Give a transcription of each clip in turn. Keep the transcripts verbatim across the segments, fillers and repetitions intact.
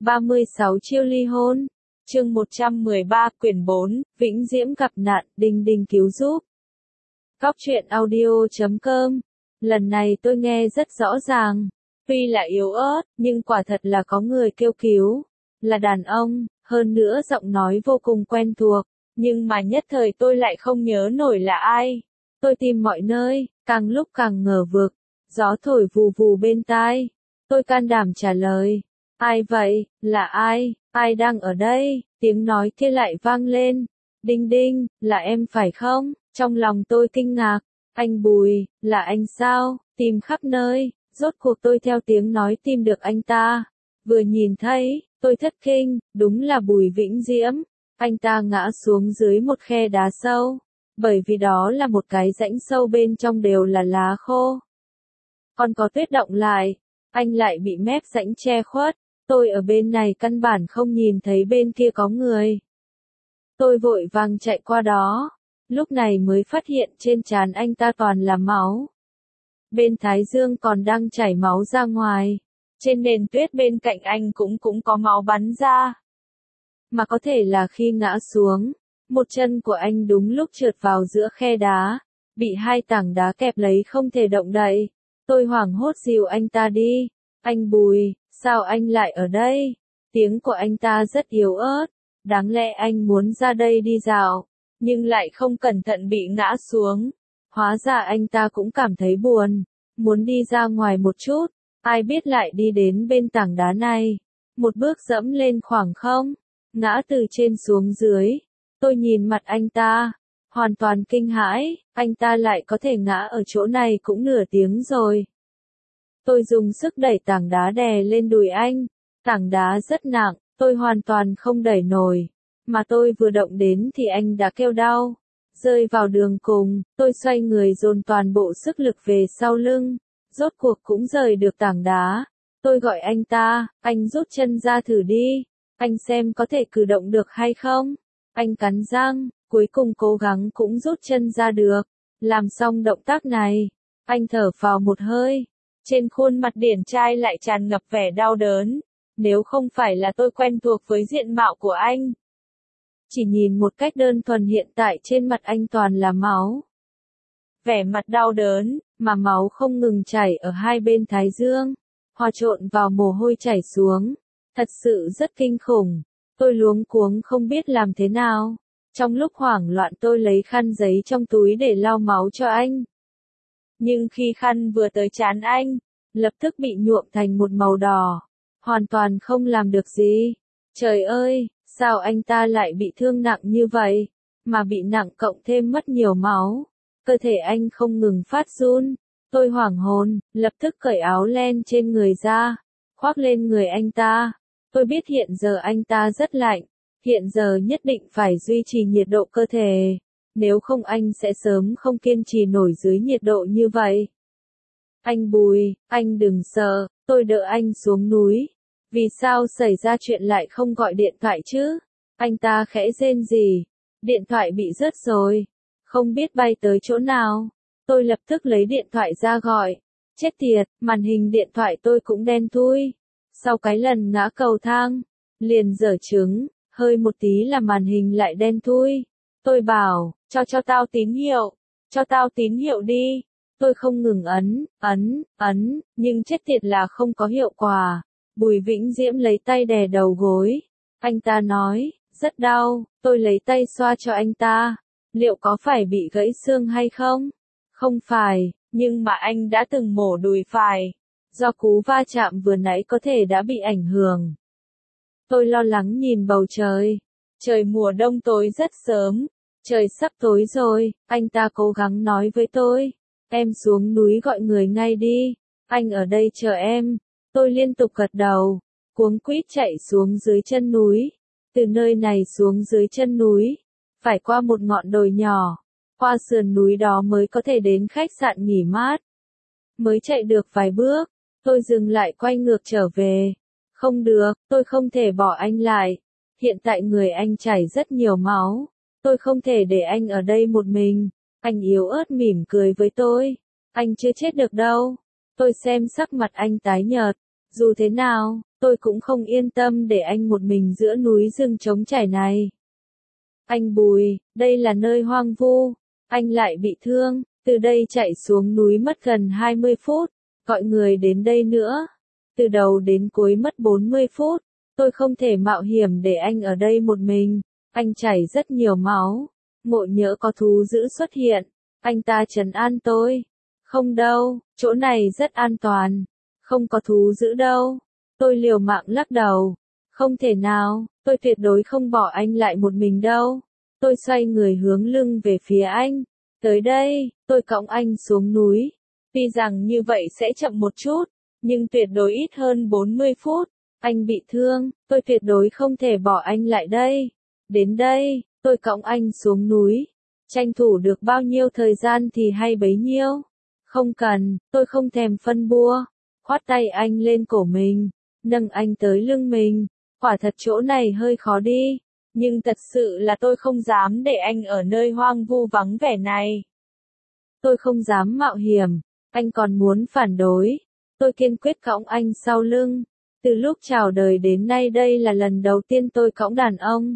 ba mươi sáu chiêu ly hôn. Chương một trăm mười ba, quyển bốn, Vĩnh Diễm gặp nạn, Đinh Đinh cứu giúp. Góc truyện audio chấm com. Lần này tôi nghe rất rõ ràng. Tuy là yếu ớt, nhưng quả thật là có người kêu cứu. Là đàn ông, hơn nữa giọng nói vô cùng quen thuộc. Nhưng mà nhất thời tôi lại không nhớ nổi là ai. Tôi tìm mọi nơi, càng lúc càng ngờ vực. Gió thổi vù vù bên tai. Tôi can đảm trả lời. Ai vậy, là ai, ai đang ở đây, tiếng nói kia lại vang lên. Đinh Đinh, là em phải không? Trong lòng tôi kinh ngạc. Anh Bùi, là anh sao? Tìm khắp nơi, rốt cuộc tôi theo tiếng nói tìm được anh ta. Vừa nhìn thấy, tôi thất kinh, đúng là Bùi Vĩnh Diễm. Anh ta ngã xuống dưới một khe đá sâu, bởi vì đó là một cái rãnh sâu bên trong đều là lá khô. Còn có tuyết động lại, anh lại bị mép rãnh che khuất. Tôi ở bên này căn bản không nhìn thấy bên kia có người. Tôi vội vàng chạy qua đó, lúc này mới phát hiện trên trán anh ta toàn là máu. Bên thái dương còn đang chảy máu ra ngoài, trên nền tuyết bên cạnh anh cũng cũng có máu bắn ra. Mà có thể là khi ngã xuống, một chân của anh đúng lúc trượt vào giữa khe đá, bị hai tảng đá kẹp lấy không thể động đậy. Tôi hoảng hốt dìu anh ta đi. Anh Bùi, sao anh lại ở đây? Tiếng của anh ta rất yếu ớt, đáng lẽ anh muốn ra đây đi dạo, nhưng lại không cẩn thận bị ngã xuống. Hóa ra anh ta cũng cảm thấy buồn, muốn đi ra ngoài một chút, ai biết lại đi đến bên tảng đá này. Một bước dẫm lên khoảng không, ngã từ trên xuống dưới. Tôi nhìn mặt anh ta, hoàn toàn kinh hãi, anh ta lại có thể ngã ở chỗ này cũng nửa tiếng rồi. Tôi dùng sức đẩy tảng đá đè lên đùi anh, tảng đá rất nặng, tôi hoàn toàn không đẩy nổi, mà tôi vừa động đến thì anh đã kêu đau. Rơi vào đường cùng, tôi xoay người dồn toàn bộ sức lực về sau lưng, rốt cuộc cũng rời được tảng đá. Tôi gọi anh ta, anh rút chân ra thử đi, anh xem có thể cử động được hay không. Anh cắn răng, cuối cùng cố gắng cũng rút chân ra được. Làm xong động tác này, anh thở phào một hơi. Trên khuôn mặt điển trai lại tràn ngập vẻ đau đớn. Nếu không phải là tôi quen thuộc với diện mạo của anh, chỉ nhìn một cách đơn thuần hiện tại trên mặt anh toàn là máu. Vẻ mặt đau đớn, mà máu không ngừng chảy ở hai bên thái dương, hòa trộn vào mồ hôi chảy xuống. Thật sự rất kinh khủng. Tôi luống cuống không biết làm thế nào. Trong lúc hoảng loạn tôi lấy khăn giấy trong túi để lau máu cho anh. Nhưng khi khăn vừa tới trán anh, lập tức bị nhuộm thành một màu đỏ. Hoàn toàn không làm được gì. Trời ơi, sao anh ta lại bị thương nặng như vậy? Mà bị nặng cộng thêm mất nhiều máu. Cơ thể anh không ngừng phát run. Tôi hoảng hồn, lập tức cởi áo len trên người ra, khoác lên người anh ta. Tôi biết hiện giờ anh ta rất lạnh. Hiện giờ nhất định phải duy trì nhiệt độ cơ thể. Nếu không anh sẽ sớm không kiên trì nổi dưới nhiệt độ như vậy. Anh Bùi, anh đừng sợ, tôi đỡ anh xuống núi. Vì sao xảy ra chuyện lại không gọi điện thoại chứ? Anh ta khẽ rên rỉ. Điện thoại bị rớt rồi. Không biết bay tới chỗ nào. Tôi lập tức lấy điện thoại ra gọi. Chết tiệt, màn hình điện thoại tôi cũng đen thui. Sau cái lần ngã cầu thang, liền dở trứng, hơi một tí là màn hình lại đen thui. Tôi bảo, cho cho tao tín hiệu, cho tao tín hiệu đi. Tôi không ngừng ấn, ấn, ấn, nhưng chết tiệt là không có hiệu quả. Bùi Vĩnh Diễm lấy tay đè đầu gối. Anh ta nói, rất đau, tôi lấy tay xoa cho anh ta. Liệu có phải bị gãy xương hay không? Không phải, nhưng mà anh đã từng mổ đùi phải. Do cú va chạm vừa nãy có thể đã bị ảnh hưởng. Tôi lo lắng nhìn bầu trời. Trời mùa đông tối rất sớm. Trời sắp tối rồi, anh ta cố gắng nói với tôi. Em xuống núi gọi người ngay đi. Anh ở đây chờ em. Tôi liên tục gật đầu. Cuống quýt chạy xuống dưới chân núi. Từ nơi này xuống dưới chân núi, phải qua một ngọn đồi nhỏ. Qua sườn núi đó mới có thể đến khách sạn nghỉ mát. Mới chạy được vài bước, tôi dừng lại quay ngược trở về. Không được, tôi không thể bỏ anh lại. Hiện tại người anh chảy rất nhiều máu. Tôi không thể để anh ở đây một mình. Anh yếu ớt mỉm cười với tôi. Anh chưa chết được đâu. Tôi xem sắc mặt anh tái nhợt. Dù thế nào, tôi cũng không yên tâm để anh một mình giữa núi rừng trống trải này. Anh Bùi, đây là nơi hoang vu, anh lại bị thương, từ đây chạy xuống núi mất gần hai mươi phút, gọi người đến đây nữa. Từ đầu đến cuối mất bốn mươi phút, tôi không thể mạo hiểm để anh ở đây một mình, anh chảy rất nhiều máu, ngộ nhỡ có thú dữ xuất hiện, anh ta trấn an tôi. Không đâu, chỗ này rất an toàn, không có thú dữ đâu. Tôi liều mạng lắc đầu, không thể nào, tôi tuyệt đối không bỏ anh lại một mình đâu. Tôi xoay người hướng lưng về phía anh, tới đây, tôi cõng anh xuống núi. Tuy rằng như vậy sẽ chậm một chút, nhưng tuyệt đối ít hơn bốn mươi phút. Anh bị thương, tôi tuyệt đối không thể bỏ anh lại đây. Đến đây, tôi cõng anh xuống núi. Tranh thủ được bao nhiêu thời gian thì hay bấy nhiêu. Không cần, tôi không thèm phân bua. Khoát tay anh lên cổ mình, nâng anh tới lưng mình. Quả thật chỗ này hơi khó đi, nhưng thật sự là tôi không dám để anh ở nơi hoang vu vắng vẻ này. Tôi không dám mạo hiểm, anh còn muốn phản đối. Tôi kiên quyết cõng anh sau lưng. Từ lúc chào đời đến nay đây là lần đầu tiên tôi cõng đàn ông.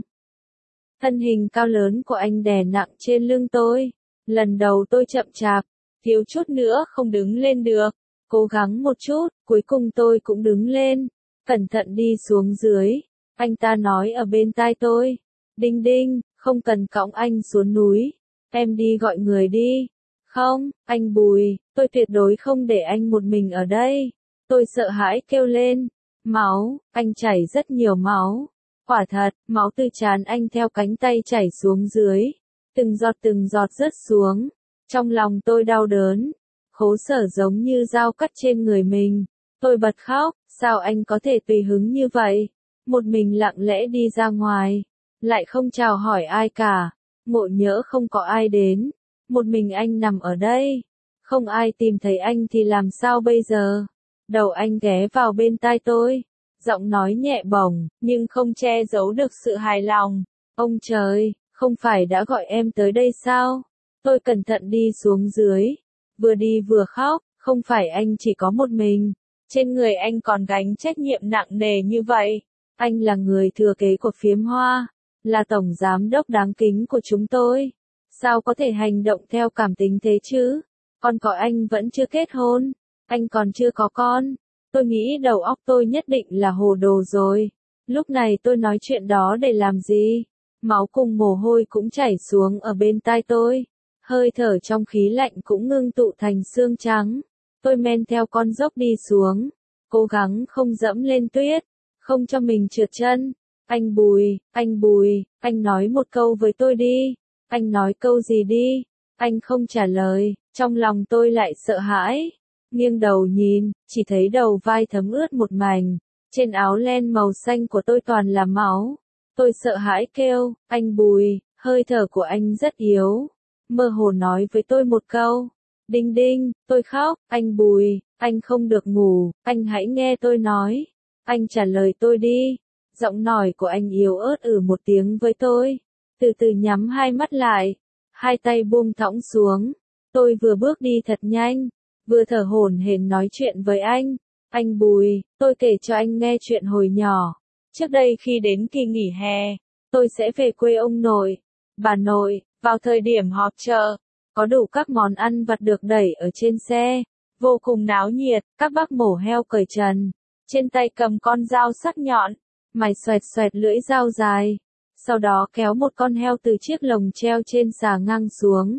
Thân hình cao lớn của anh đè nặng trên lưng tôi. Lần đầu tôi chậm chạp, thiếu chút nữa không đứng lên được. Cố gắng một chút, cuối cùng tôi cũng đứng lên. Cẩn thận đi xuống dưới. Anh ta nói ở bên tai tôi. Đinh Đinh, không cần cõng anh xuống núi. Em đi gọi người đi. Không, anh Bùi, tôi tuyệt đối không để anh một mình ở đây. Tôi sợ hãi kêu lên. Máu, anh chảy rất nhiều máu. Quả thật, máu từ trán anh theo cánh tay chảy xuống dưới. Từng giọt từng giọt rớt xuống. Trong lòng tôi đau đớn. Khổ sở giống như dao cắt trên người mình. Tôi bật khóc, sao anh có thể tùy hứng như vậy? Một mình lặng lẽ đi ra ngoài. Lại không chào hỏi ai cả. Ngộ nhỡ không có ai đến. Một mình anh nằm ở đây. Không ai tìm thấy anh thì làm sao bây giờ? Đầu anh ghé vào bên tai tôi. Giọng nói nhẹ bổng, nhưng không che giấu được sự hài lòng. Ông trời, không phải đã gọi em tới đây sao? Tôi cẩn thận đi xuống dưới. Vừa đi vừa khóc, không phải anh chỉ có một mình. Trên người anh còn gánh trách nhiệm nặng nề như vậy. Anh là người thừa kế của Phiếm Hoa. Là tổng giám đốc đáng kính của chúng tôi. Sao có thể hành động theo cảm tính thế chứ? Còn có anh vẫn chưa kết hôn. Anh còn chưa có con. Tôi nghĩ đầu óc tôi nhất định là hồ đồ rồi. Lúc này tôi nói chuyện đó để làm gì? Máu cùng mồ hôi cũng chảy xuống ở bên tai tôi. Hơi thở trong khí lạnh cũng ngưng tụ thành xương trắng. Tôi men theo con dốc đi xuống. Cố gắng không dẫm lên tuyết. Không cho mình trượt chân. Anh Bùi, anh Bùi, anh nói một câu với tôi đi. Anh nói câu gì đi? Anh không trả lời. Trong lòng tôi lại sợ hãi. Nghiêng đầu nhìn, chỉ thấy đầu vai thấm ướt một mảnh. Trên áo len màu xanh của tôi toàn là máu. Tôi sợ hãi kêu, anh Bùi, hơi thở của anh rất yếu. Mơ hồ nói với tôi một câu. Đinh Đinh, tôi khóc, anh Bùi, anh không được ngủ, anh hãy nghe tôi nói. Anh trả lời tôi đi. Giọng nói của anh yếu ớt ử một tiếng với tôi. Từ từ nhắm hai mắt lại. Hai tay buông thõng xuống. Tôi vừa bước đi thật nhanh. Vừa thở hổn hển nói chuyện với anh. Anh Bùi, tôi kể cho anh nghe chuyện hồi nhỏ. Trước đây khi đến kỳ nghỉ hè, tôi sẽ về quê ông nội, bà nội, vào thời điểm họp chợ. Có đủ các món ăn vặt được đẩy ở trên xe. Vô cùng náo nhiệt, các bác mổ heo cởi trần. Trên tay cầm con dao sắc nhọn. Mày xoẹt xoẹt lưỡi dao dài. Sau đó kéo một con heo từ chiếc lồng treo trên xà ngang xuống.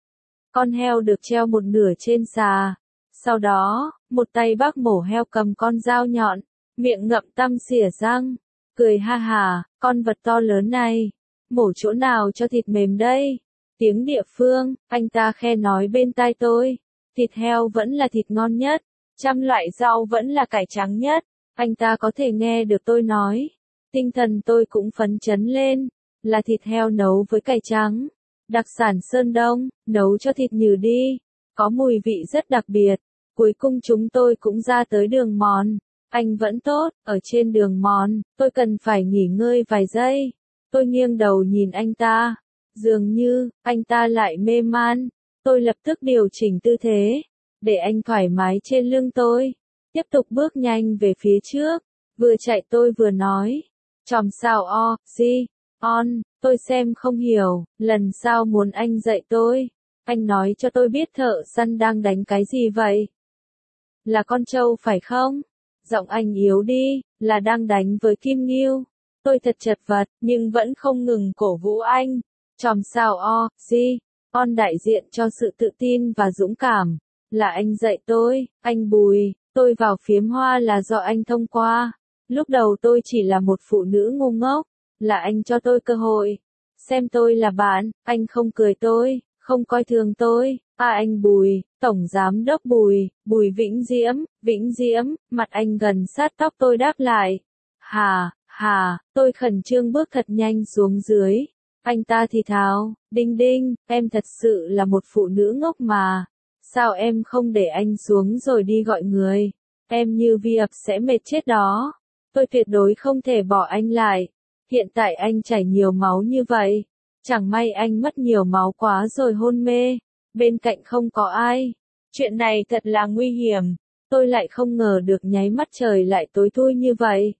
Con heo được treo một nửa trên xà. Sau đó, một tay bác mổ heo cầm con dao nhọn, miệng ngậm tăm xỉa răng, cười ha hà, con vật to lớn này, mổ chỗ nào cho thịt mềm đây? Tiếng địa phương, anh ta khe nói bên tai tôi, thịt heo vẫn là thịt ngon nhất, trăm loại rau vẫn là cải trắng nhất, anh ta có thể nghe được tôi nói. Tinh thần tôi cũng phấn chấn lên, là thịt heo nấu với cải trắng. Đặc sản Sơn Đông, nấu cho thịt nhừ đi, có mùi vị rất đặc biệt. Cuối cùng chúng tôi cũng ra tới đường mòn. Anh vẫn tốt, ở trên đường mòn, tôi cần phải nghỉ ngơi vài giây. Tôi nghiêng đầu nhìn anh ta. Dường như, anh ta lại mê man. Tôi lập tức điều chỉnh tư thế, để anh thoải mái trên lưng tôi. Tiếp tục bước nhanh về phía trước. Vừa chạy tôi vừa nói. Chòm sao o, gì, on, tôi xem không hiểu, lần sau muốn anh dạy tôi. Anh nói cho tôi biết thợ săn đang đánh cái gì vậy? Là con trâu phải không? Giọng anh yếu đi, là đang đánh với kim ngưu. Tôi thật chật vật, nhưng vẫn không ngừng cổ vũ anh. Chòm sao o, gì, on đại diện cho sự tự tin và dũng cảm. Là anh dạy tôi, anh Bùi, tôi vào phiếm hoa là do anh thông qua. Lúc đầu tôi chỉ là một phụ nữ ngu ngốc, là anh cho tôi cơ hội. Xem tôi là bạn, anh không cười tôi, không coi thường tôi. À anh Bùi, Tổng Giám đốc Bùi, Bùi Vĩnh Diễm, Vĩnh Diễm, mặt anh gần sát tóc tôi đáp lại. Hà, hà, tôi khẩn trương bước thật nhanh xuống dưới. Anh ta thì thào, đinh đinh, em thật sự là một phụ nữ ngốc mà. Sao em không để anh xuống rồi đi gọi người? Em như vi ập sẽ mệt chết đó. Tôi tuyệt đối không thể bỏ anh lại. Hiện tại anh chảy nhiều máu như vậy. Chẳng may anh mất nhiều máu quá rồi hôn mê. Bên cạnh không có ai. Chuyện này thật là nguy hiểm. Tôi lại không ngờ được nháy mắt trời lại tối thui như vậy.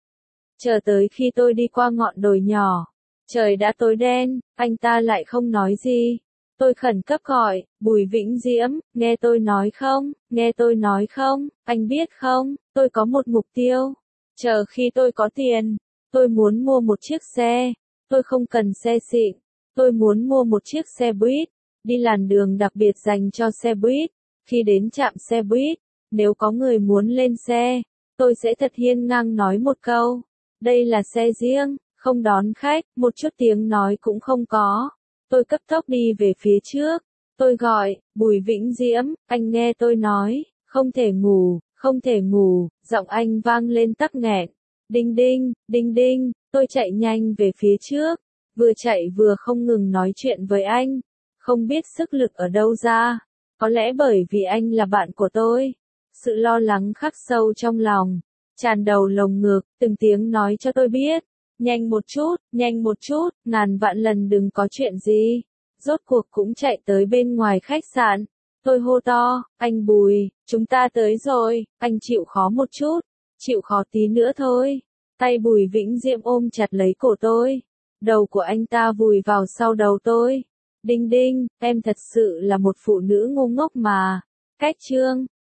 Chờ tới khi tôi đi qua ngọn đồi nhỏ. Trời đã tối đen, anh ta lại không nói gì. Tôi khẩn cấp gọi, Bùi Vĩnh Diễm, nghe tôi nói không, nghe tôi nói không, anh biết không, tôi có một mục tiêu. Chờ khi tôi có tiền, tôi muốn mua một chiếc xe. Tôi không cần xe xịn. Tôi muốn mua một chiếc xe buýt. Đi làn đường đặc biệt dành cho xe buýt. Khi đến trạm xe buýt, nếu có người muốn lên xe, tôi sẽ thật hiên ngang nói một câu. Đây là xe riêng, không đón khách, một chút tiếng nói cũng không có. Tôi cấp tốc đi về phía trước. Tôi gọi, Bùi Vĩnh Diễm, anh nghe tôi nói, không thể ngủ, không thể ngủ, giọng anh vang lên tắc nghẹn. Đinh đinh, đinh đinh, tôi chạy nhanh về phía trước, vừa chạy vừa không ngừng nói chuyện với anh, không biết sức lực ở đâu ra, có lẽ bởi vì anh là bạn của tôi. Sự lo lắng khắc sâu trong lòng, tràn đầu lồng ngực, từng tiếng nói cho tôi biết. Nhanh một chút, nhanh một chút, ngàn vạn lần đừng có chuyện gì. Rốt cuộc cũng chạy tới bên ngoài khách sạn. Tôi hô to, anh Bùi, chúng ta tới rồi, anh chịu khó một chút, chịu khó tí nữa thôi. Tay Bùi Vĩnh Diệm ôm chặt lấy cổ tôi. Đầu của anh ta vùi vào sau đầu tôi. Đinh đinh, em thật sự là một phụ nữ ngu ngốc mà. Cách chương